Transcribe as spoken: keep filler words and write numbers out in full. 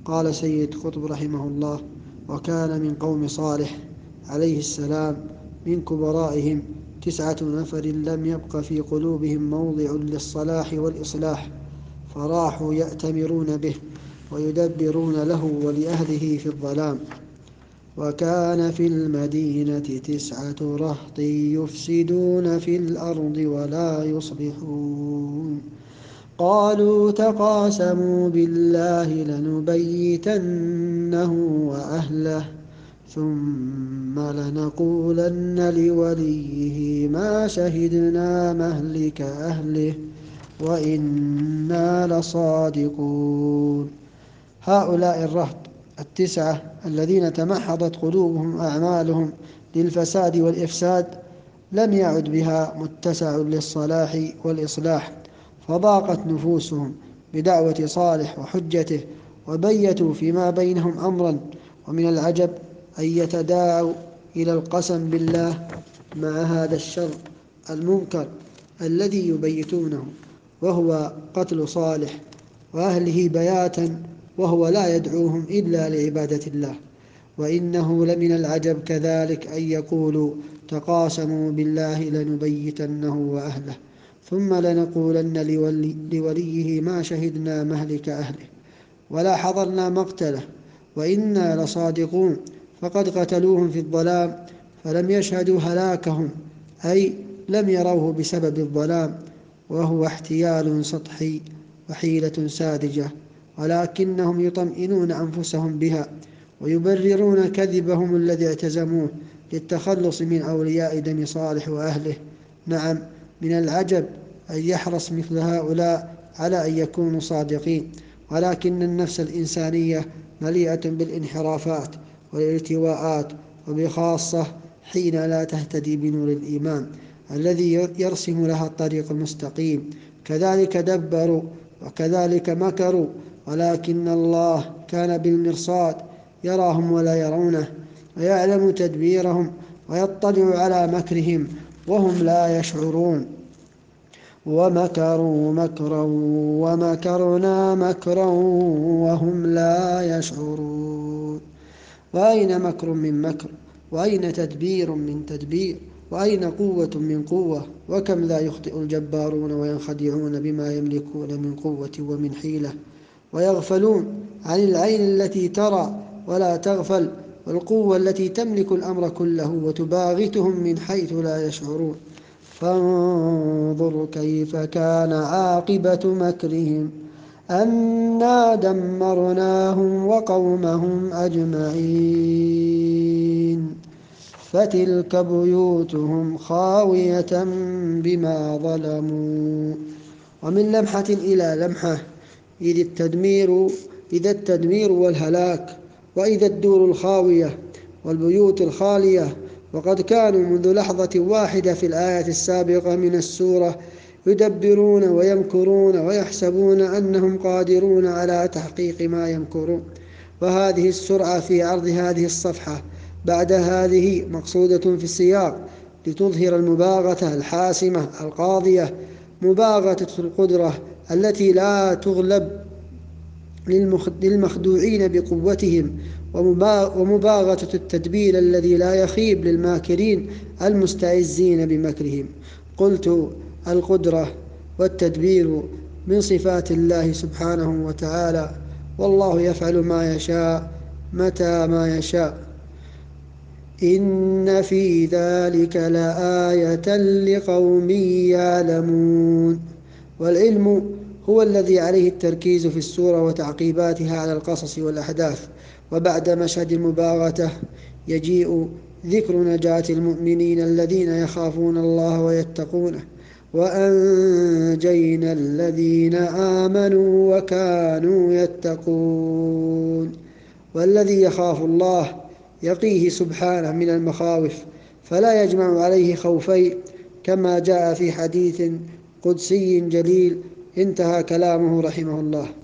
قال سيد قطب رحمه الله: وكان من قوم صالح عليه السلام من كبرائهم تسعة نفر لم يبق في قلوبهم موضع للصلاح والإصلاح، فراحوا يأتمرون به ويدبرون له ولأهله في الظلام. وكان في المدينة تسعة رهط يفسدون في الأرض ولا يصلحون، قالوا تقاسموا بالله لنبيتنه وأهله ثم لنقولن لوليه ما شهدنا مهلك أهله وإنا لصادقون. هؤلاء الرهط التسعة الذين تمحضت قلوبهم أعمالهم للفساد والإفساد لم يعد بها متسع للصلاح والإصلاح، فضاقت نفوسهم بدعوة صالح وحجته، وبيتوا فيما بينهم أمرا. ومن العجب أن يتداعوا إلى القسم بالله مع هذا الشر المنكر الذي يبيتونه، وهو قتل صالح وأهله بياتا، وهو لا يدعوهم إلا لعبادة الله. وإنه لمن العجب كذلك أن يقولوا تقاسموا بالله لنبيتنه وأهله ثم لنقولن لولي لوليه ما شهدنا مهلك أهله ولا حضرنا مقتله وإنا لصادقون، فقد قتلوهم في الظلام فلم يشهدوا هلاكهم، أي لم يروه بسبب الظلام، وهو احتيال سطحي وحيلة ساذجة، ولكنهم يطمئنون أنفسهم بها ويبررون كذبهم الذي اعتزموه للتخلص من أولياء دم صالح وأهله. نعم، من العجب أن يحرص مثل هؤلاء على أن يكونوا صادقين، ولكن النفس الإنسانية مليئة بالانحرافات والالتواءات، وبخاصة حين لا تهتدي بنور الإيمان الذي يرسم لها الطريق المستقيم. كذلك دبروا وكذلك مكروا، ولكن الله كان بالمرصاد يراهم ولا يرونه، ويعلم تدبيرهم ويطلع على مكرهم وهم لا يشعرون. ومكروا مكرا ومكرنا مكرا وهم لا يشعرون. وأين مكر من مكر، وأين تدبير من تدبير، وأين قوة من قوة؟ وكم لا يخطئ الجبارون وينخدعون بما يملكون من قوة ومن حيلة، ويغفلون عن العين التي ترى ولا تغفل، والقوة التي تملك الأمر كله وتباغتهم من حيث لا يشعرون. فانظر كيف كان عاقبة مكرهم أنا دمرناهم وقومهم أجمعين، فتلك بيوتهم خاوية بما ظلموا. ومن لمحة إلى لمحة إذ التدمير إذا التدمير والهلاك، وإذا الدور الخاوية والبيوت الخالية. وقد كانوا منذ لحظة واحدة في الآية السابقة من السورة يدبرون ويمكرون ويحسبون أنهم قادرون على تحقيق ما يمكرون، وهذه السرعة في عرض هذه الصفحة بعد هذه مقصودة في السياق لتظهر المباغتة الحاسمة القاضية، مباغتة القدرة التي لا تغلب للمخدوعين بقوتهم، ومباغتة التدبير الذي لا يخيب للماكرين المستعزين بمكرهم. قلت القدرة والتدبير من صفات الله سبحانه وتعالى، والله يفعل ما يشاء متى ما يشاء. إن في ذلك لآية لقوم يعلمون. والعلم هو الذي عليه التركيز في السورة وتعقيباتها على القصص والأحداث. وبعد مشهد المباغتة يجيء ذكر نجاة المؤمنين الذين يخافون الله ويتقونه، وأنجينا الذين آمنوا وكانوا يتقون. والذي يخاف الله يقيه سبحانه من المخاوف، فلا يجمع عليه خوفين، كما جاء في حديث قدسي جليل. انتهى كلامه رحمه الله.